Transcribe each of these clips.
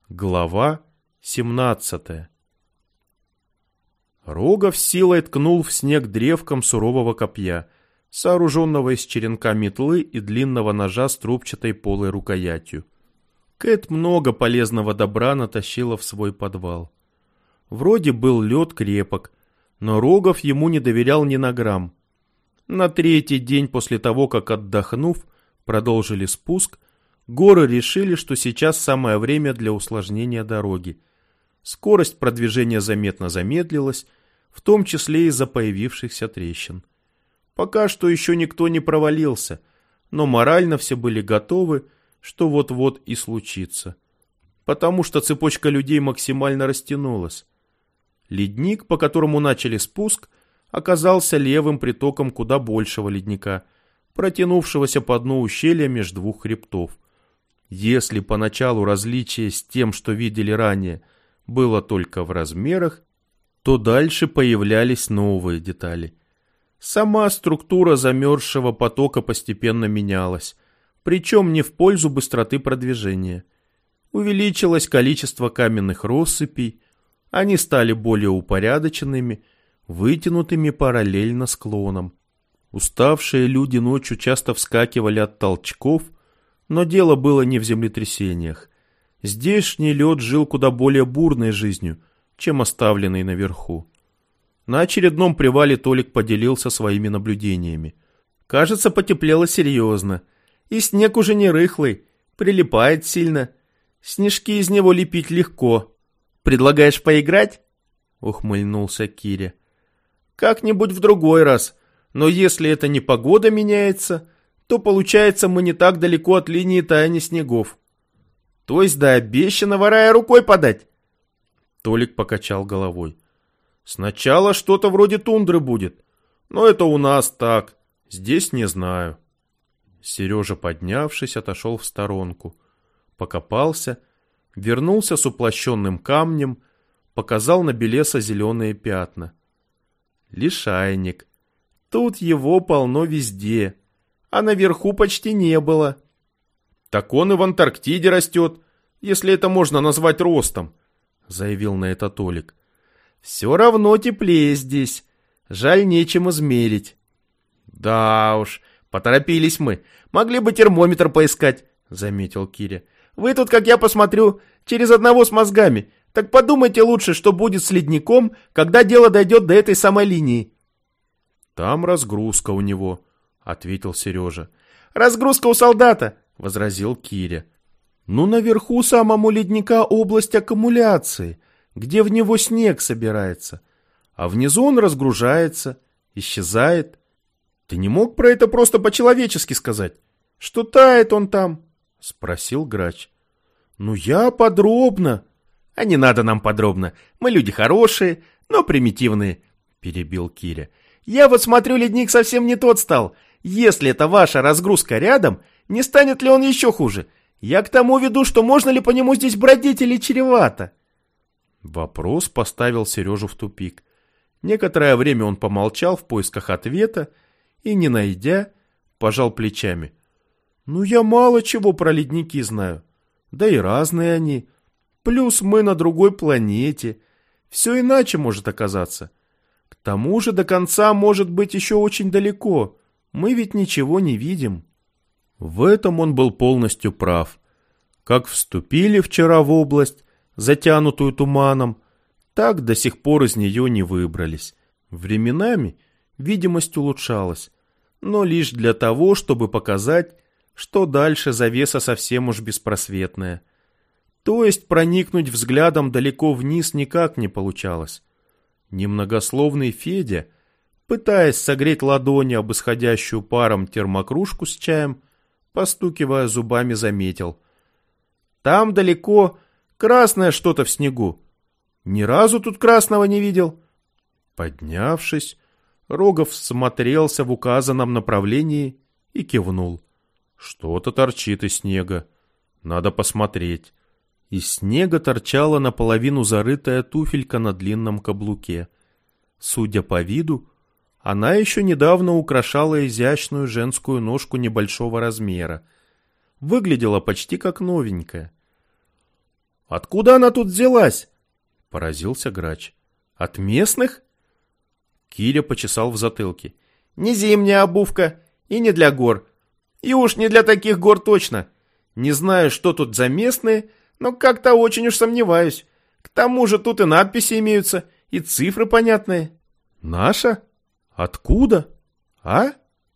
Глава 17. Рогов силой ткнул в снег древком сурового копья, сооруженного из черенка метлы и длинного ножа с трубчатой полой рукоятью. Кэт много полезного добра натащила в свой подвал. Вроде был лед крепок, но Рогов ему не доверял ни на грамм. На третий день после того, как, отдохнув, продолжили спуск, горы решили, что сейчас самое время для усложнения дороги. Скорость продвижения заметно замедлилась, в том числе из-за появившихся трещин. Пока что еще никто не провалился, но морально все были готовы, что вот-вот и случится. Потому что цепочка людей максимально растянулась. Ледник, по которому начали спуск, оказался левым притоком куда большего ледника, протянувшегося по дну ущелья между двух хребтов. Если поначалу различие с тем, что видели ранее, было только в размерах, то дальше появлялись новые детали. Сама структура замерзшего потока постепенно менялась, причем не в пользу быстроты продвижения. Увеличилось количество каменных россыпей, они стали более упорядоченными, вытянутыми параллельно склонам. Уставшие люди ночью часто вскакивали от толчков, но дело было не в землетрясениях. Здешний лед жил куда более бурной жизнью, чем оставленный наверху. На очередном привале Толик поделился своими наблюдениями. Кажется, потеплело серьезно. И снег уже не рыхлый, прилипает сильно. Снежки из него лепить легко. «Предлагаешь поиграть?» — ухмыльнулся Киря. «Как-нибудь в другой раз. Но если это не погода меняется, то получается мы не так далеко от линии таяния снегов. То есть до обещанного рая рукой подать?» Толик покачал головой. «Сначала что-то вроде тундры будет, но это у нас так, здесь не знаю». Сережа, поднявшись, отошел в сторонку, покопался, вернулся с уплощенным камнем, показал на белесо зеленые пятна. Лишайник. Тут его полно везде, а наверху почти не было. «Так он и в Антарктиде растет, если это можно назвать ростом», — заявил на это Толик. «Все равно теплее здесь. Жаль, нечем измерить». «Да уж, поторопились мы. Могли бы термометр поискать», — заметил Киря. «Вы тут, как я посмотрю, через одного с мозгами. Так подумайте лучше, что будет с ледником, когда дело дойдет до этой самой линии». «Там разгрузка у него», — ответил Сережа. «Разгрузка у солдата», — возразил Киря. «Ну, наверху самому ледника область аккумуляции, где в него снег собирается, а внизу он разгружается, исчезает. Ты не мог про это просто по-человечески сказать? Что тает он там?» — спросил Грач. «Ну, я подробно». «А не надо нам подробно, мы люди хорошие, но примитивные», — перебил Киря. «Я вот смотрю, ледник совсем не тот стал. Если это ваша разгрузка рядом, не станет ли он еще хуже? Я к тому веду, что можно ли по нему здесь бродить или чревато?» Вопрос поставил Сережу в тупик. Некоторое время он помолчал в поисках ответа и, не найдя, пожал плечами. «Ну, я мало чего про ледники знаю. Да и разные они. Плюс мы на другой планете. Все иначе может оказаться. К тому же до конца может быть еще очень далеко. Мы ведь ничего не видим». В этом он был полностью прав. Как вступили вчера в область, затянутую туманом, так до сих пор из нее не выбрались. Временами видимость улучшалась, но лишь для того, чтобы показать, что дальше завеса совсем уж беспросветная. То есть проникнуть взглядом далеко вниз никак не получалось. Немногословный Федя, пытаясь согреть ладони об исходящую паром термокружку с чаем, постукивая зубами, заметил. «Там далеко красное что-то в снегу. Ни разу тут красного не видел». Поднявшись, Рогов смотрелся в указанном направлении и кивнул. «Что-то торчит из снега. Надо посмотреть». Из снега торчала наполовину зарытая туфелька на длинном каблуке. Судя по виду, она еще недавно украшала изящную женскую ножку небольшого размера. Выглядела почти как новенькая. Откуда она тут взялась? Поразился грач. От местных? Киря почесал в затылке. Не зимняя обувка и не для гор. И уж не для таких гор точно. Не знаю, что тут за местные, но как-то очень уж сомневаюсь. К тому же тут и надписи имеются, и цифры понятные. Наша? Откуда? А?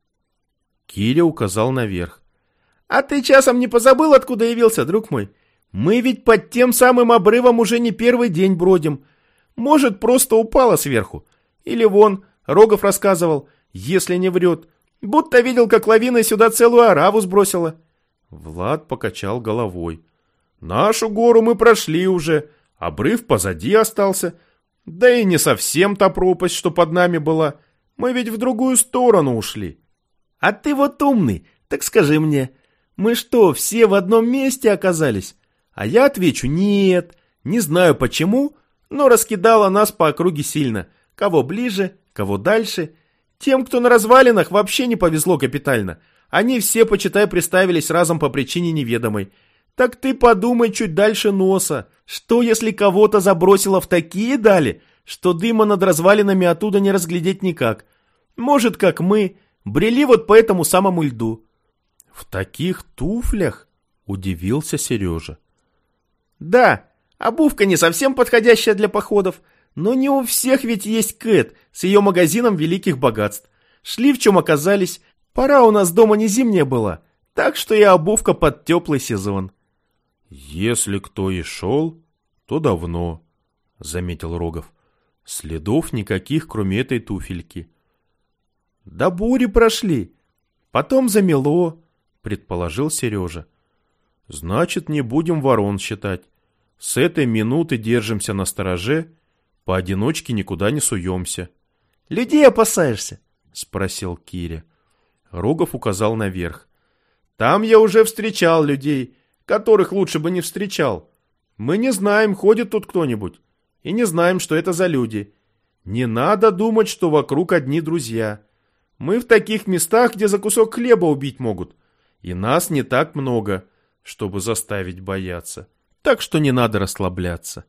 Киря указал наверх. А ты часом не позабыл, откуда явился, друг мой? Мы ведь под тем самым обрывом уже не первый день бродим. Может, просто упала сверху. Или вон, Рогов рассказывал, если не врет, будто видел, как лавина сюда целую ораву сбросила. Влад покачал головой. Нашу гору мы прошли уже, обрыв позади остался. Да и не совсем та пропасть, что под нами была. Мы ведь в другую сторону ушли. А ты вот умный, так скажи мне, мы что, все в одном месте оказались? А я отвечу, нет, не знаю почему, но раскидала нас по округе сильно. Кого ближе, кого дальше. Тем, кто на развалинах, вообще не повезло капитально. Они все, почитай, приставились разом по причине неведомой. Так ты подумай чуть дальше носа. Что, если кого-то забросило в такие дали, что дыма над развалинами оттуда не разглядеть никак? Может, как мы, брели вот по этому самому льду. В таких туфлях? Удивился Сережа. Да, обувка не совсем подходящая для походов, но не у всех ведь есть Кэт с ее магазином великих богатств. Шли в чем оказались, пора у нас дома не зимняя была, так что и обувка под теплый сезон. Если кто и шел, то давно, заметил Рогов. Следов никаких, кроме этой туфельки. До бури прошли, потом замело, предположил Сережа. Значит, не будем ворон считать. С этой минуты держимся настороже, поодиночке никуда не суемся. Людей опасаешься? Спросил Киря. Рогов указал наверх. Там я уже встречал людей, которых лучше бы не встречал. Мы не знаем, ходит тут кто-нибудь, и не знаем, что это за люди. Не надо думать, что вокруг одни друзья. Мы в таких местах, где за кусок хлеба убить могут, и нас не так много, чтобы заставить бояться. Так что не надо расслабляться.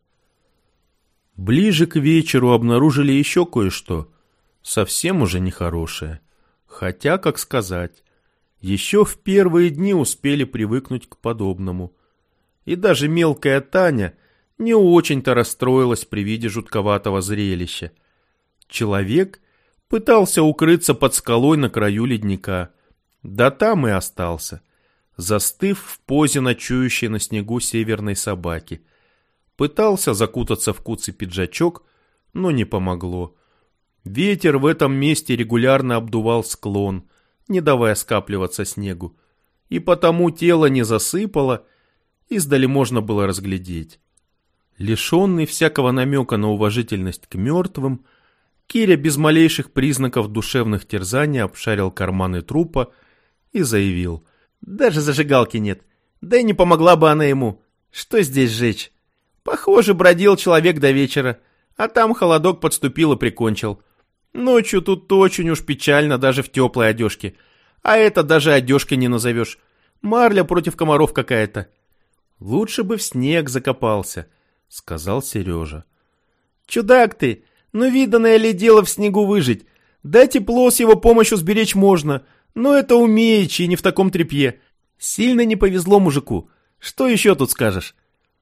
Ближе к вечеру обнаружили еще кое-что, совсем уже нехорошее. Хотя, как сказать, еще в первые дни успели привыкнуть к подобному. И даже мелкая Таня не очень-то расстроилась при виде жутковатого зрелища. Человек пытался укрыться под скалой на краю ледника, да там и остался, застыв в позе ночующей на снегу северной собаки. Пытался закутаться в куцый пиджачок, но не помогло. Ветер в этом месте регулярно обдувал склон, не давая скапливаться снегу, и потому тело не засыпало, издали можно было разглядеть. Лишенный всякого намека на уважительность к мертвым, Киря без малейших признаков душевных терзаний обшарил карманы трупа и заявил: «Даже зажигалки нет, да и не помогла бы она ему. Что здесь жечь? Похоже, бродил человек до вечера, а там холодок подступил и прикончил. Ночью тут очень уж печально даже в теплой одежке, а это даже одежкой не назовешь. Марля против комаров какая-то». «Лучше бы в снег закопался», — сказал Сережа. «Чудак ты! Ну, виданное ли дело в снегу выжить? Да тепло с его помощью сберечь можно, но это умеючи и не в таком тряпье. Сильно не повезло мужику. Что еще тут скажешь?»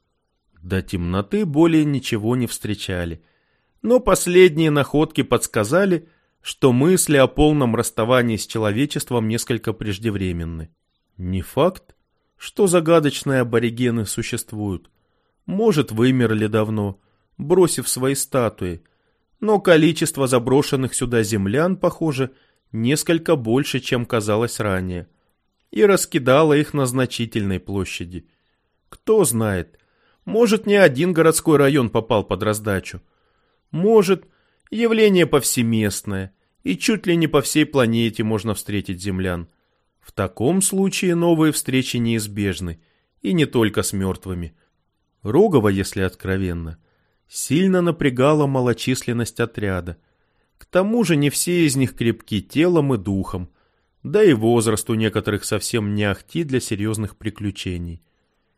До темноты более ничего не встречали, но последние находки подсказали, что мысли о полном расставании с человечеством несколько преждевременны. Не факт, что загадочные аборигены существуют. Может, вымерли давно, бросив свои статуи, но количество заброшенных сюда землян, похоже, несколько больше, чем казалось ранее, и раскидало их на значительной площади. Кто знает, может, не один городской район попал под раздачу. Может, явление повсеместное, и чуть ли не по всей планете можно встретить землян. В таком случае новые встречи неизбежны, и не только с мертвыми. Рогова, если откровенно, сильно напрягала малочисленность отряда. К тому же не все из них крепки телом и духом, да и возраст у некоторых совсем не ахти для серьезных приключений.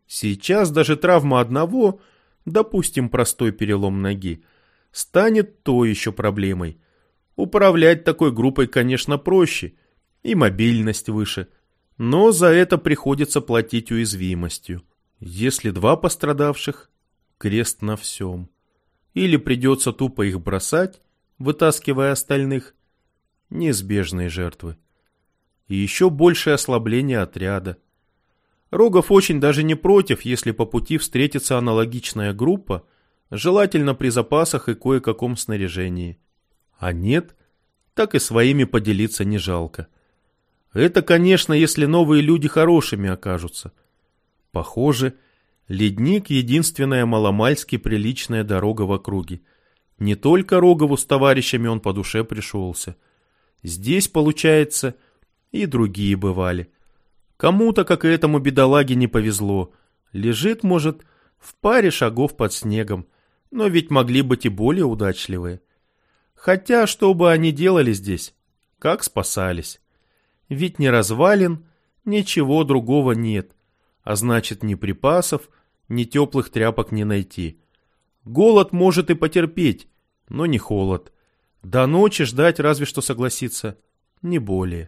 Сейчас даже травма одного, допустим, простой перелом ноги, станет то еще проблемой. Управлять такой группой, конечно, проще, и мобильность выше, но за это приходится платить уязвимостью. Если 2 пострадавших, крест на всем. Или придется тупо их бросать, вытаскивая остальных, неизбежные жертвы. И еще большее ослабление отряда. Рогов очень даже не против, если по пути встретится аналогичная группа, желательно при запасах и кое-каком снаряжении. А нет, так и своими поделиться не жалко. Это, конечно, если новые люди хорошими окажутся. Похоже, ледник — единственная маломальски приличная дорога в округе. Не только Рогову с товарищами он по душе пришелся. Здесь, получается, и другие бывали. Кому-то, как и этому бедолаге, не повезло. Лежит, может, в паре шагов под снегом, но ведь могли быть и более удачливые. Хотя, что бы они делали здесь? Как спасались? Ведь ни развалин, ничего другого нет, а значит, ни припасов, ни теплых тряпок не найти. Голод может и потерпеть, но не холод. До ночи ждать разве что согласиться, не более.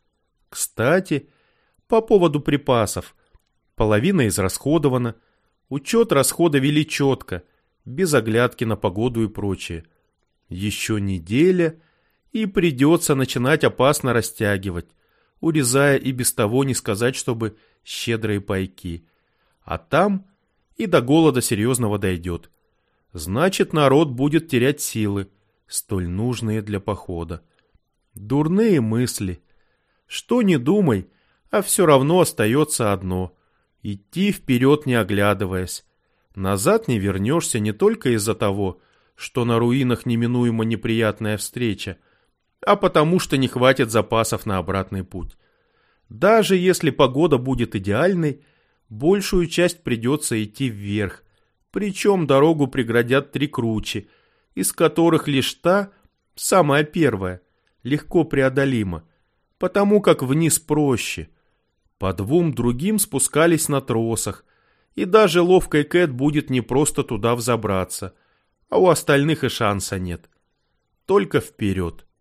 Кстати, по поводу припасов. Половина израсходована. Учет расхода вели четко, без оглядки на погоду и прочее. Еще неделя, и придется начинать опасно растягивать, урезая и без того не сказать, чтобы щедрые пайки. А там и до голода серьезного дойдет. Значит, народ будет терять силы, столь нужные для похода. Дурные мысли. Что ни думай, а все равно остается одно — идти вперед, не оглядываясь. Назад не вернешься не только из-за того, что на руинах неминуемо неприятная встреча, а потому что не хватит запасов на обратный путь. Даже если погода будет идеальной, большую часть придется идти вверх, причем дорогу преградят 3 кручи, из которых лишь та, самая первая, легко преодолима, потому как вниз проще. По 2 другим спускались на тросах, и даже ловкой Кэт будет не просто туда взобраться, а у остальных и шанса нет. Только вперед.